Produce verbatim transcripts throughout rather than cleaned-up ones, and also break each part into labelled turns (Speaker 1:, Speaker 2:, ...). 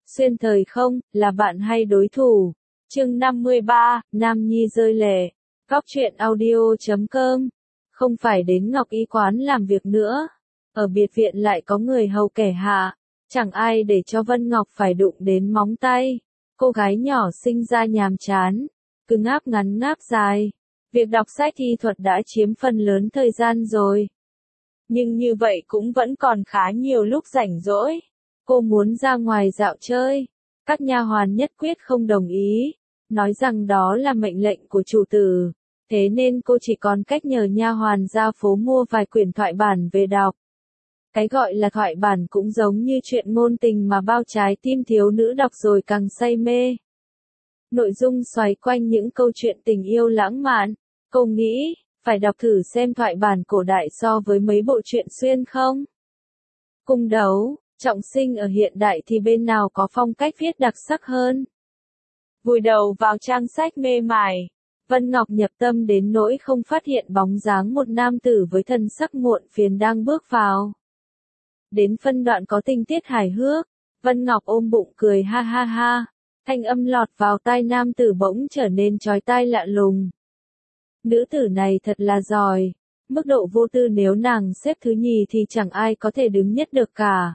Speaker 1: Xuyên thời không, là bạn hay đối thủ. Chương năm mươi ba, Nam Nhi rơi lệ. Góc truyện audio chấm com. Không phải đến Ngọc Y quán làm việc nữa. Ở biệt viện lại có người hầu kẻ hạ. Chẳng ai để cho Vân Ngọc phải đụng đến móng tay. Cô gái nhỏ sinh ra nhàm chán. Cứ ngáp ngắn ngáp dài. Việc đọc sách y thuật đã chiếm phần lớn thời gian rồi. Nhưng như vậy cũng vẫn còn khá nhiều lúc rảnh rỗi. Cô muốn ra ngoài dạo chơi. Các nha hoàn nhất quyết không đồng ý, nói rằng đó là mệnh lệnh của chủ tử. Thế nên cô chỉ còn cách nhờ nha hoàn ra phố mua vài quyển thoại bản về đọc. Cái gọi là thoại bản cũng giống như chuyện ngôn tình mà bao trái tim thiếu nữ đọc rồi càng say mê. Nội dung xoay quanh những câu chuyện tình yêu lãng mạn. Cô nghĩ, phải đọc thử xem thoại bản cổ đại so với mấy bộ truyện xuyên không? Cung đấu, trọng sinh ở hiện đại thì bên nào có phong cách viết đặc sắc hơn? Vùi đầu vào trang sách mê mải, Vân Ngọc nhập tâm đến nỗi không phát hiện bóng dáng một nam tử với thân sắc muộn phiền đang bước vào. Đến phân đoạn có tình tiết hài hước, Vân Ngọc ôm bụng cười ha ha ha, thanh âm lọt vào tai nam tử bỗng trở nên chói tai lạ lùng. Nữ tử này thật là giỏi, mức độ vô tư nếu nàng xếp thứ nhì thì chẳng ai có thể đứng nhất được cả.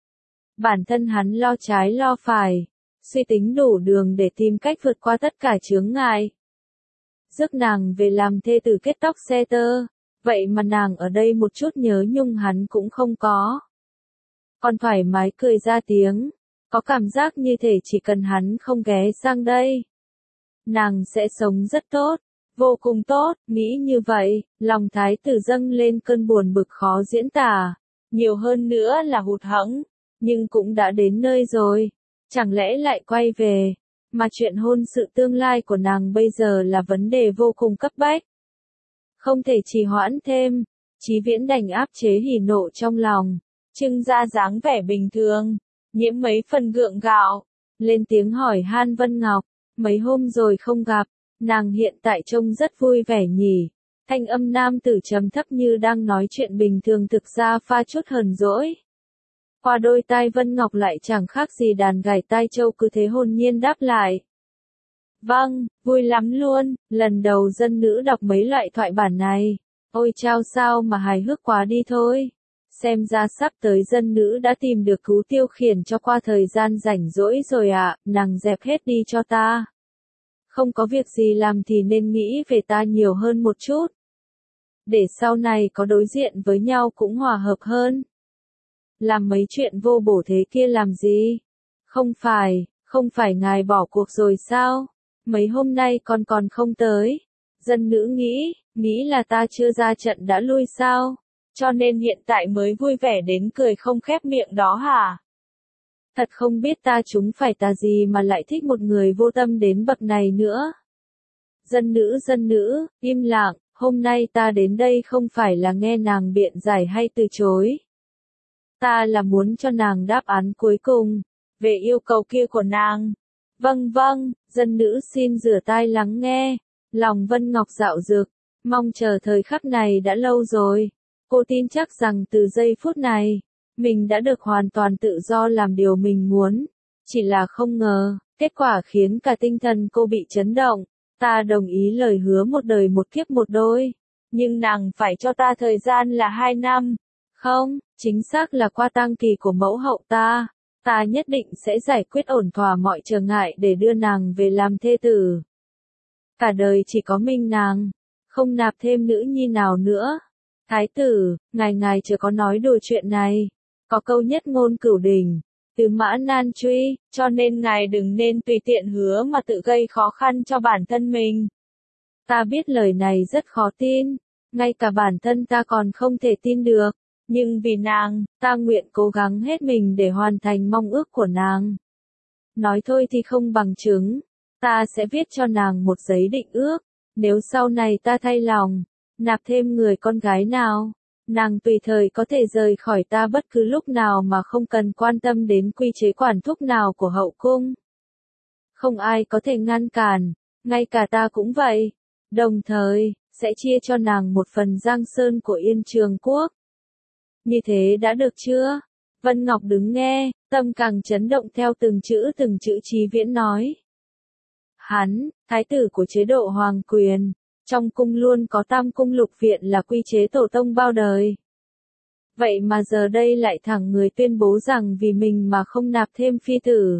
Speaker 1: Bản thân hắn lo trái lo phải, suy tính đủ đường để tìm cách vượt qua tất cả chướng ngại. Rước nàng về làm thê tử kết tóc xe tơ, vậy mà nàng ở đây một chút nhớ nhung hắn cũng không có. Còn thoải mái cười ra tiếng, có cảm giác như thể chỉ cần hắn không ghé sang đây, nàng sẽ sống rất tốt, vô cùng tốt. Nghĩ như vậy, lòng thái tử dâng lên cơn buồn bực khó diễn tả, nhiều hơn nữa là hụt hẫng. Nhưng cũng đã đến nơi rồi, chẳng lẽ lại quay về, mà chuyện hôn sự tương lai của nàng bây giờ là vấn đề vô cùng cấp bách. Không thể trì hoãn thêm, Chí Viễn đành áp chế hỉ nộ trong lòng, trưng ra dáng vẻ bình thường, nhiễm mấy phần gượng gạo, lên tiếng hỏi han Vân Ngọc, mấy hôm rồi không gặp, nàng hiện tại trông rất vui vẻ nhỉ. Thanh âm nam tử trầm thấp như đang nói chuyện bình thường thực ra pha chút hờn dỗi. Qua đôi tai Vân Ngọc lại chẳng khác gì đàn gảy tai trâu cứ thế hồn nhiên đáp lại. Vâng, vui lắm luôn, lần đầu dân nữ đọc mấy loại thoại bản này. Ôi chao sao mà hài hước quá đi thôi. Xem ra sắp tới dân nữ đã tìm được cú tiêu khiển cho qua thời gian rảnh rỗi rồi ạ, à, nàng dẹp hết đi cho ta. Không có việc gì làm thì nên nghĩ về ta nhiều hơn một chút. Để sau này có đối diện với nhau cũng hòa hợp hơn. Làm mấy chuyện vô bổ thế kia làm gì? Không phải, không phải ngài bỏ cuộc rồi sao? Mấy hôm nay con còn không tới. Dân nữ nghĩ, nghĩ là ta chưa ra trận đã lui sao? Cho nên hiện tại mới vui vẻ đến cười không khép miệng đó hả? Thật không biết ta chúng phải tà gì mà lại thích một người vô tâm đến bậc này nữa. Dân nữ dân nữ, im lặng, hôm nay ta đến đây không phải là nghe nàng biện giải hay từ chối. Ta là muốn cho nàng đáp án cuối cùng, về yêu cầu kia của nàng. Vâng vâng, dân nữ xin rửa tai lắng nghe, lòng Vân Ngọc dạo dực, mong chờ thời khắc này đã lâu rồi. Cô tin chắc rằng từ giây phút này, mình đã được hoàn toàn tự do làm điều mình muốn. Chỉ là không ngờ, kết quả khiến cả tinh thần cô bị chấn động. Ta đồng ý lời hứa một đời một kiếp một đôi, nhưng nàng phải cho ta thời gian là hai năm. Không, chính xác là qua tang kỳ của mẫu hậu ta, ta nhất định sẽ giải quyết ổn thỏa mọi trở ngại để đưa nàng về làm thê tử. Cả đời chỉ có mình nàng, không nạp thêm nữ nhi nào nữa. Thái tử, ngài ngài chưa có nói đùa chuyện này, có câu nhất ngôn cửu đỉnh, tứ mã nan truy, cho nên ngài đừng nên tùy tiện hứa mà tự gây khó khăn cho bản thân mình. Ta biết lời này rất khó tin, ngay cả bản thân ta còn không thể tin được. Nhưng vì nàng, ta nguyện cố gắng hết mình để hoàn thành mong ước của nàng. Nói thôi thì không bằng chứng, ta sẽ viết cho nàng một giấy định ước, nếu sau này ta thay lòng, nạp thêm người con gái nào, nàng tùy thời có thể rời khỏi ta bất cứ lúc nào mà không cần quan tâm đến quy chế quản thúc nào của hậu cung. Không ai có thể ngăn cản, ngay cả ta cũng vậy, đồng thời, sẽ chia cho nàng một phần giang sơn của Yên Trường Quốc. Như thế đã được chưa? Vân Ngọc đứng nghe, tâm càng chấn động theo từng chữ từng chữ Chí Viễn nói. Hắn, thái tử của chế độ hoàng quyền, trong cung luôn có tam cung lục viện là quy chế tổ tông bao đời. Vậy mà giờ đây lại thẳng người tuyên bố rằng vì mình mà không nạp thêm phi tử.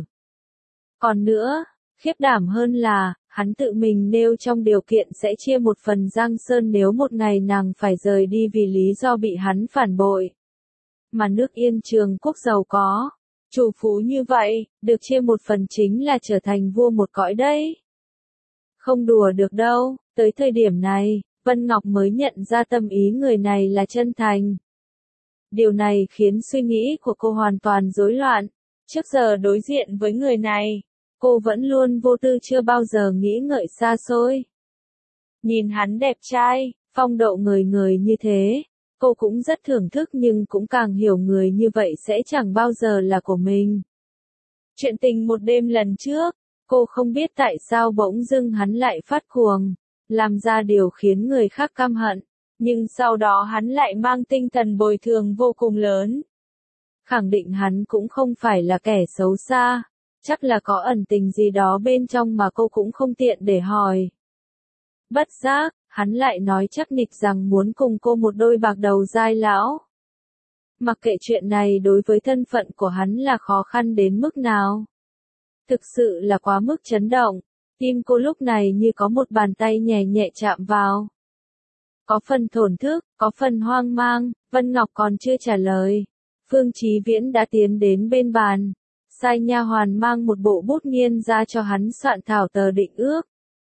Speaker 1: Còn nữa, khiếp đảm hơn là, hắn tự mình nêu trong điều kiện sẽ chia một phần Giang Sơn nếu một ngày nàng phải rời đi vì lý do bị hắn phản bội. Mà nước Yên Trường quốc giàu có, chủ phú như vậy, được chia một phần chính là trở thành vua một cõi đấy. Không đùa được đâu, tới thời điểm này, Vân Ngọc mới nhận ra tâm ý người này là chân thành. Điều này khiến suy nghĩ của cô hoàn toàn rối loạn. Trước giờ đối diện với người này, cô vẫn luôn vô tư chưa bao giờ nghĩ ngợi xa xôi. Nhìn hắn đẹp trai, phong độ người người như thế, cô cũng rất thưởng thức nhưng cũng càng hiểu người như vậy sẽ chẳng bao giờ là của mình. Chuyện tình một đêm lần trước, cô không biết tại sao bỗng dưng hắn lại phát cuồng, làm ra điều khiến người khác căm hận, nhưng sau đó hắn lại mang tinh thần bồi thường vô cùng lớn. Khẳng định hắn cũng không phải là kẻ xấu xa, chắc là có ẩn tình gì đó bên trong mà cô cũng không tiện để hỏi. Bất giác, hắn lại nói chắc nịch rằng muốn cùng cô một đôi bạc đầu dai lão. Mặc kệ chuyện này đối với thân phận của hắn là khó khăn đến mức nào. Thực sự là quá mức chấn động, tim cô lúc này như có một bàn tay nhẹ nhẹ chạm vào. Có phần thổn thức, có phần hoang mang, Vân Ngọc còn chưa trả lời. Phương Chí Viễn đã tiến đến bên bàn, sai nha hoàn mang một bộ bút nghiên ra cho hắn soạn thảo tờ định ước.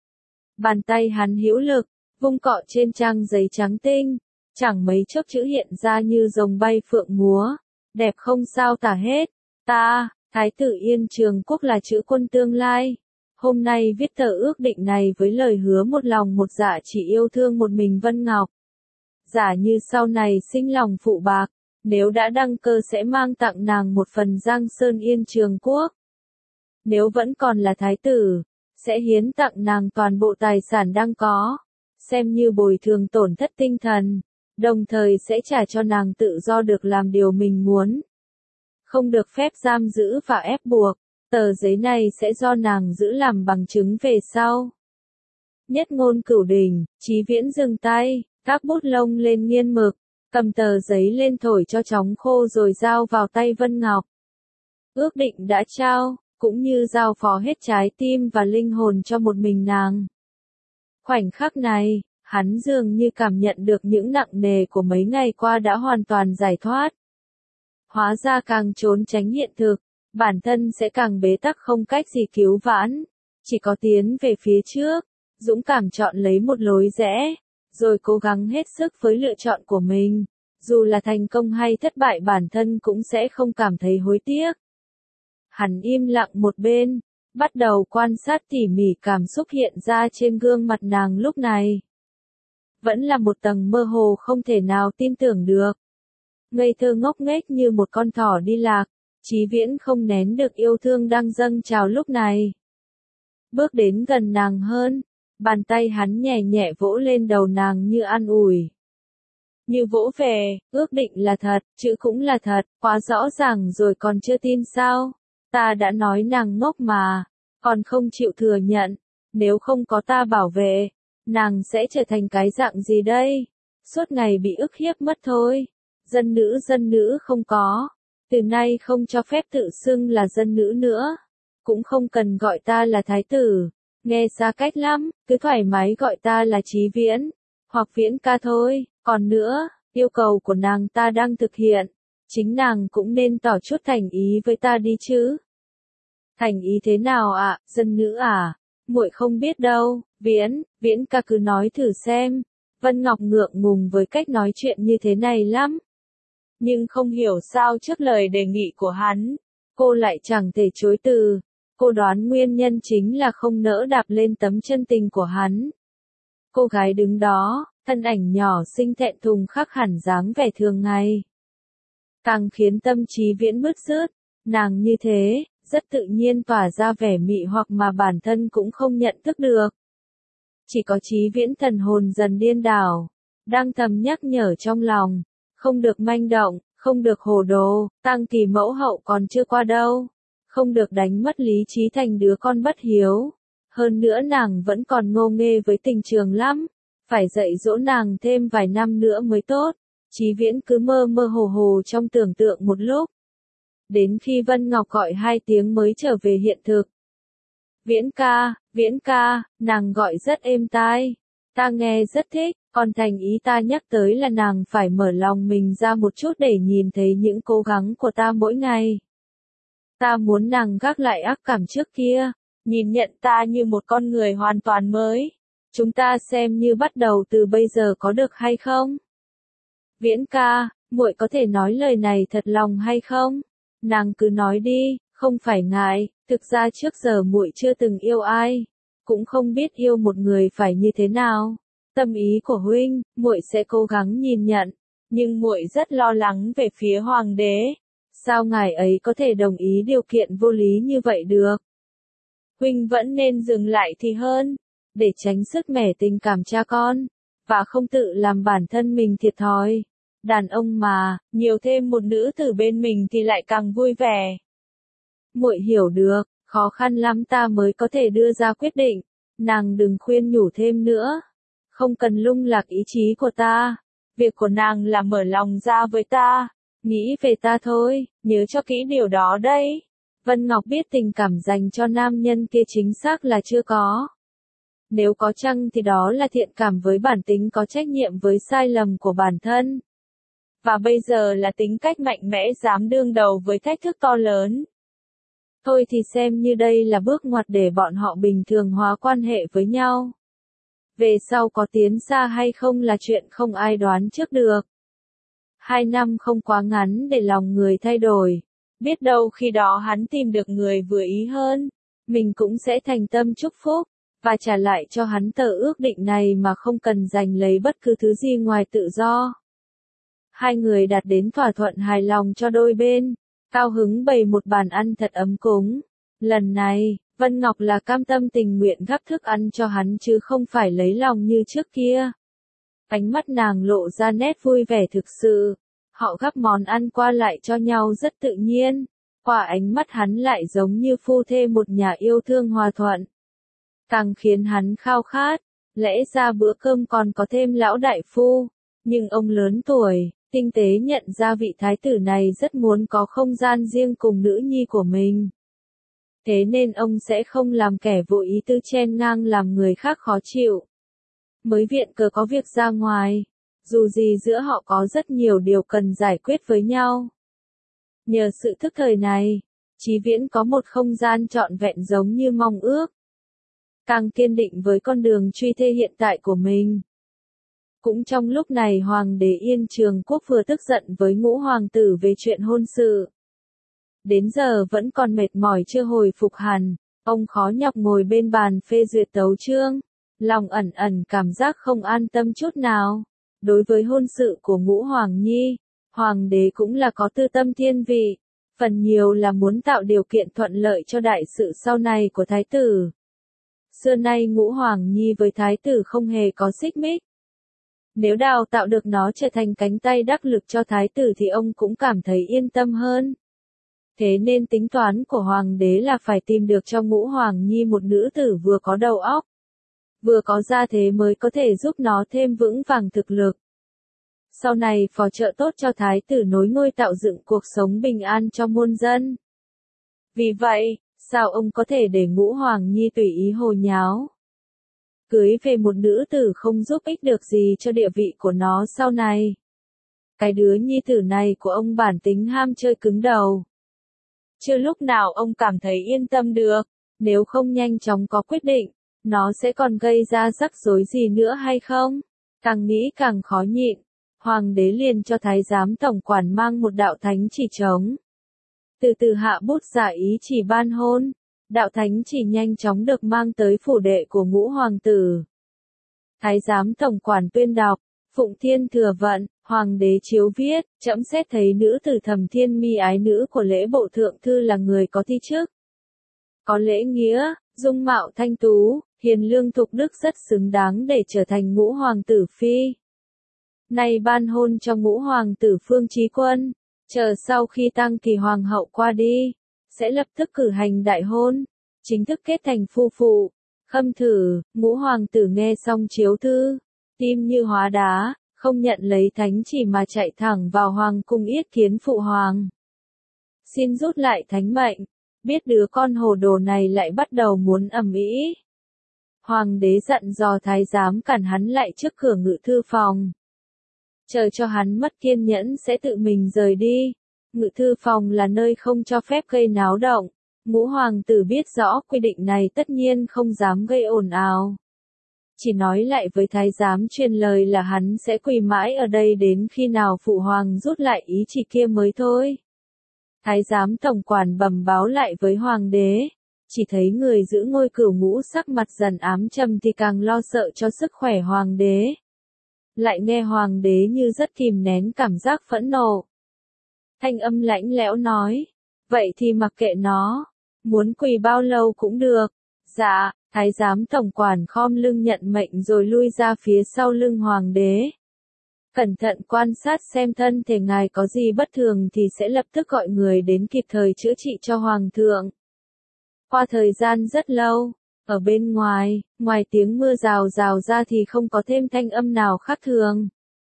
Speaker 1: Bàn tay hắn hữu lực, vung cọ trên trang giấy trắng tinh, chẳng mấy chốc chữ hiện ra như rồng bay phượng múa, đẹp không sao tả hết. Ta, Thái tử Yên Trường quốc là chữ quân tương lai. Hôm nay viết tờ ước định này với lời hứa một lòng một dạ chỉ yêu thương một mình Vân Ngọc. Giả như sau này sinh lòng phụ bạc, nếu đã đăng cơ sẽ mang tặng nàng một phần Giang Sơn Yên Trường quốc. Nếu vẫn còn là thái tử, sẽ hiến tặng nàng toàn bộ tài sản đang có, xem như bồi thường tổn thất tinh thần, đồng thời sẽ trả cho nàng tự do được làm điều mình muốn. Không được phép giam giữ và ép buộc, tờ giấy này sẽ do nàng giữ làm bằng chứng về sau. Nhất ngôn cửu đỉnh, Chí Viễn dừng tay, các bút lông lên nghiên mực, cầm tờ giấy lên thổi cho chóng khô rồi giao vào tay Vân Ngọc. Ước định đã trao, cũng như giao phó hết trái tim và linh hồn cho một mình nàng. Khoảnh khắc này, hắn dường như cảm nhận được những nặng nề của mấy ngày qua đã hoàn toàn giải thoát. Hóa ra càng trốn tránh hiện thực, bản thân sẽ càng bế tắc không cách gì cứu vãn. Chỉ có tiến về phía trước, dũng cảm chọn lấy một lối rẽ, rồi cố gắng hết sức với lựa chọn của mình. Dù là thành công hay thất bại bản thân cũng sẽ không cảm thấy hối tiếc. Hắn im lặng một bên, bắt đầu quan sát tỉ mỉ cảm xúc hiện ra trên gương mặt nàng lúc này. Vẫn là một tầng mơ hồ không thể nào tin tưởng được. Ngây thơ ngốc nghếch như một con thỏ đi lạc, Chí Viễn không nén được yêu thương đang dâng trào lúc này. Bước đến gần nàng hơn, bàn tay hắn nhẹ nhẹ vỗ lên đầu nàng như an ủi. Như vỗ về, ước định là thật, chữ cũng là thật, quá rõ ràng rồi còn chưa tin sao? Ta đã nói nàng ngốc mà, còn không chịu thừa nhận, nếu không có ta bảo vệ, nàng sẽ trở thành cái dạng gì đây? Suốt ngày bị ức hiếp mất thôi. Dân nữ dân nữ không có, từ nay không cho phép tự xưng là dân nữ nữa, cũng không cần gọi ta là thái tử, nghe xa cách lắm, cứ thoải mái gọi ta là Chí Viễn, hoặc Viễn ca thôi. Còn nữa, yêu cầu của nàng ta đang thực hiện, chính nàng cũng nên tỏ chút thành ý với ta đi chứ. Thành ý thế nào ạ, à? Dân nữ à? Muội không biết đâu. Viễn, Viễn ca cứ nói thử xem. Vân Ngọc ngượng ngùng với cách nói chuyện như thế này lắm. Nhưng không hiểu sao trước lời đề nghị của hắn, cô lại chẳng thể chối từ. Cô đoán nguyên nhân chính là không nỡ đạp lên tấm chân tình của hắn. Cô gái đứng đó, thân ảnh nhỏ xinh thẹn thùng khác hẳn dáng vẻ thường ngày. Càng khiến tâm Chí Viễn bứt rứt, nàng như thế, rất tự nhiên tỏa ra vẻ mị hoặc mà bản thân cũng không nhận thức được. Chỉ có Chí Viễn thần hồn dần điên đảo, đang thầm nhắc nhở trong lòng, không được manh động, Không được hồ đồ, Tang Kỳ mẫu hậu còn chưa qua đâu. Không được đánh mất lý trí thành đứa con bất hiếu. Hơn nữa nàng vẫn còn ngô nghê với Tình Trường lắm. Phải dạy dỗ nàng thêm vài năm nữa mới tốt. Chí Viễn cứ mơ mơ hồ hồ trong tưởng tượng một lúc. Đến khi Vân Ngọc gọi hai tiếng mới trở về hiện thực. Viễn ca, Viễn ca, nàng gọi rất êm tai. Ta nghe rất thích, còn thành ý ta nhắc tới là nàng phải mở lòng mình ra một chút để nhìn thấy những cố gắng của ta mỗi ngày. Ta muốn nàng gác lại ác cảm trước kia, nhìn nhận ta như một con người hoàn toàn mới. Chúng ta xem như bắt đầu từ bây giờ có được hay không? Viễn ca, muội có thể nói lời này thật lòng hay không? Nàng cứ nói đi, không phải ngại, thực ra trước giờ muội chưa từng yêu ai, cũng không biết yêu một người phải như thế nào. Tâm ý của huynh, muội sẽ cố gắng nhìn nhận, nhưng muội rất lo lắng về phía hoàng đế. Sao ngài ấy có thể đồng ý điều kiện vô lý như vậy được? Huynh vẫn nên dừng lại thì hơn, để tránh sứt mẻ tình cảm cha con, và không tự làm bản thân mình thiệt thòi. Đàn ông mà, nhiều thêm một nữ tử bên mình thì lại càng vui vẻ. Muội hiểu được, khó khăn lắm ta mới có thể đưa ra quyết định, nàng đừng khuyên nhủ thêm nữa. Không cần lung lạc ý chí của ta, việc của nàng là mở lòng ra với ta, nghĩ về ta thôi, nhớ cho kỹ điều đó đấy. Vân Ngọc biết tình cảm dành cho nam nhân kia chính xác là chưa có. Nếu có chăng thì đó là thiện cảm với bản tính có trách nhiệm với sai lầm của bản thân. Và bây giờ là tính cách mạnh mẽ dám đương đầu với thách thức to lớn. Thôi thì xem như đây là bước ngoặt để bọn họ bình thường hóa quan hệ với nhau. Về sau có tiến xa hay không là chuyện không ai đoán trước được. Hai năm không quá ngắn để lòng người thay đổi. Biết đâu khi đó hắn tìm được người vừa ý hơn. Mình cũng sẽ thành tâm chúc phúc, và trả lại cho hắn tờ ước định này mà không cần giành lấy bất cứ thứ gì ngoài tự do. Hai người đạt đến thỏa thuận hài lòng cho đôi bên. Cao hứng bày một bàn ăn thật ấm cúng. Lần này, Vân Ngọc là cam tâm tình nguyện gắp thức ăn cho hắn chứ không phải lấy lòng như trước kia. Ánh mắt nàng lộ ra nét vui vẻ thực sự. Họ gắp món ăn qua lại cho nhau rất tự nhiên. Qua ánh mắt hắn lại giống như phu thê một nhà yêu thương hòa thuận. Càng khiến hắn khao khát. Lẽ ra bữa cơm còn có thêm lão đại phu. Nhưng ông lớn tuổi, tinh tế nhận ra vị thái tử này rất muốn có không gian riêng cùng nữ nhi của mình. Thế nên ông sẽ không làm kẻ vô ý tư chen ngang làm người khác khó chịu. Mới viện cờ có việc ra ngoài. Dù gì giữa họ có rất nhiều điều cần giải quyết với nhau. Nhờ sự thức thời này, Chí Viễn có một không gian trọn vẹn giống như mong ước. Càng kiên định với con đường truy thê hiện tại của mình. Cũng trong lúc này Hoàng đế Yên Trường Quốc vừa tức giận với ngũ hoàng tử về chuyện hôn sự. Đến giờ vẫn còn mệt mỏi chưa hồi phục hẳn, ông khó nhọc ngồi bên bàn phê duyệt tấu chương, lòng ẩn ẩn cảm giác không an tâm chút nào. Đối với hôn sự của ngũ hoàng nhi, hoàng đế cũng là có tư tâm thiên vị, phần nhiều là muốn tạo điều kiện thuận lợi cho đại sự sau này của thái tử. Xưa nay ngũ hoàng nhi với thái tử không hề có xích mích. Nếu đào tạo được nó trở thành cánh tay đắc lực cho thái tử thì ông cũng cảm thấy yên tâm hơn. Thế nên tính toán của hoàng đế là phải tìm được cho ngũ hoàng nhi một nữ tử vừa có đầu óc, vừa có gia thế mới có thể giúp nó thêm vững vàng thực lực. Sau này phò trợ tốt cho thái tử nối ngôi tạo dựng cuộc sống bình an cho muôn dân. Vì vậy, sao ông có thể để ngũ hoàng nhi tùy ý hồ nháo? Cưới về một nữ tử không giúp ích được gì cho địa vị của nó sau này. Cái đứa nhi tử này của ông bản tính ham chơi cứng đầu. Chưa lúc nào ông cảm thấy yên tâm được, nếu không nhanh chóng có quyết định, nó sẽ còn gây ra rắc rối gì nữa hay không? Càng nghĩ càng khó nhịn, hoàng đế liền cho thái giám tổng quản mang một đạo thánh chỉ trống. Từ từ hạ bút giả ý chỉ ban hôn, đạo thánh chỉ nhanh chóng được mang tới phủ đệ của ngũ hoàng tử. Thái giám tổng quản tuyên đọc, Phụng Thiên thừa vận, hoàng đế chiếu viết, trẫm xét thấy nữ tử Thầm Thiên Mi ái nữ của lễ bộ thượng thư là người có thi chức, có lễ nghĩa, dung mạo thanh tú, hiền lương thục đức rất xứng đáng để trở thành ngũ hoàng tử phi. Nay ban hôn cho ngũ hoàng tử Phương Chí Quân, Chờ sau khi Tang Kỳ hoàng hậu qua đi, sẽ lập tức cử hành đại hôn, chính thức kết thành phu phụ. Khâm Thử, ngũ hoàng tử nghe xong chiếu thư, tim như hóa đá, không nhận lấy thánh chỉ mà chạy thẳng vào hoàng cung yết kiến phụ hoàng. Xin rút lại thánh mệnh, biết đứa con hồ đồ này lại bắt đầu muốn ầm ĩ. Hoàng đế dặn dò thái giám cản hắn lại trước cửa ngự thư phòng. Chờ cho hắn mất kiên nhẫn sẽ tự mình rời đi. Ngự thư phòng là nơi không cho phép gây náo động. Ngũ hoàng tử biết rõ quy định này tất nhiên không dám gây ồn ào. Chỉ nói lại với thái giám truyền lời là hắn sẽ quỳ mãi ở đây đến khi nào phụ hoàng rút lại ý chỉ kia mới thôi. Thái giám tổng quản bẩm báo lại với hoàng đế. Chỉ thấy người giữ ngôi cửu ngũ sắc mặt dần ám trầm thì càng lo sợ cho sức khỏe hoàng đế. Lại nghe hoàng đế như rất kìm nén cảm giác phẫn nộ. Thanh âm lãnh lẽo nói, vậy thì mặc kệ nó, muốn quỳ bao lâu cũng được. Dạ, thái giám tổng quản khom lưng nhận mệnh rồi lui ra phía sau lưng hoàng đế. Cẩn thận quan sát xem thân thể ngài có gì bất thường thì sẽ lập tức gọi người đến kịp thời chữa trị cho hoàng thượng. Qua thời gian rất lâu, ở bên ngoài, ngoài tiếng mưa rào rào ra thì không có thêm thanh âm nào khác thường.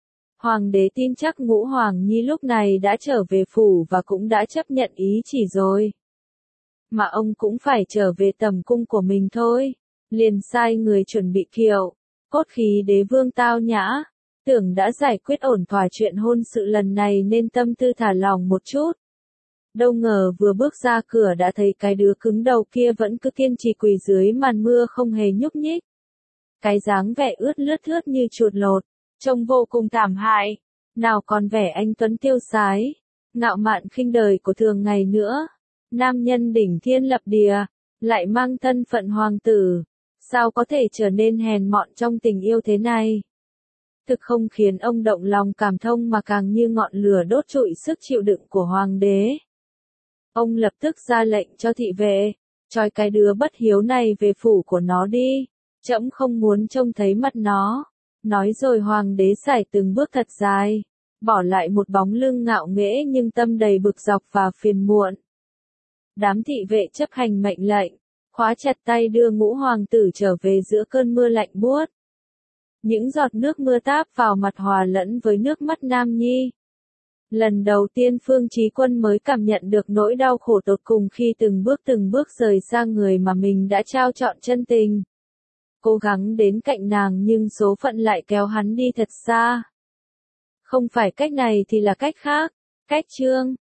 Speaker 1: Hoàng đế tin chắc Ngũ Hoàng Nhi lúc này đã trở về phủ và cũng đã chấp nhận ý chỉ rồi. Mà ông cũng phải trở về tầm cung của mình thôi. Liền sai người chuẩn bị kiệu, cốt khí đế vương tao nhã. Tưởng đã giải quyết ổn thỏa chuyện hôn sự lần này nên tâm tư thả lỏng một chút. Đâu ngờ vừa bước ra cửa đã thấy cái đứa cứng đầu kia vẫn cứ kiên trì quỳ dưới màn mưa không hề nhúc nhích. Cái dáng vẻ ướt lướt thướt như chuột lột, trông vô cùng thảm hại. Nào còn vẻ anh tuấn tiêu sái, ngạo mạn khinh đời của thường ngày nữa. Nam nhân đỉnh thiên lập địa, lại mang thân phận hoàng tử. Sao có thể trở nên hèn mọn trong tình yêu thế này? Thực không khiến ông động lòng cảm thông mà càng như ngọn lửa đốt trụi sức chịu đựng của hoàng đế. Ông lập tức ra lệnh cho thị vệ, trói cái đứa bất hiếu này về phủ của nó đi, trẫm không muốn trông thấy mặt nó. Nói rồi hoàng đế sải từng bước thật dài, bỏ lại một bóng lưng ngạo nghễ nhưng tâm đầy bực dọc và phiền muộn. Đám thị vệ chấp hành mệnh lệnh, khóa chặt tay đưa Ngũ hoàng tử trở về giữa cơn mưa lạnh buốt. Những giọt nước mưa táp vào mặt hòa lẫn với nước mắt Nam Nhi. Lần đầu tiên Phương Chí Quân mới cảm nhận được nỗi đau khổ tột cùng khi từng bước từng bước rời xa người mà mình đã trao trọn chân tình. Cố gắng đến cạnh nàng nhưng số phận lại kéo hắn đi thật xa. Không phải cách này thì là cách khác. Cách chương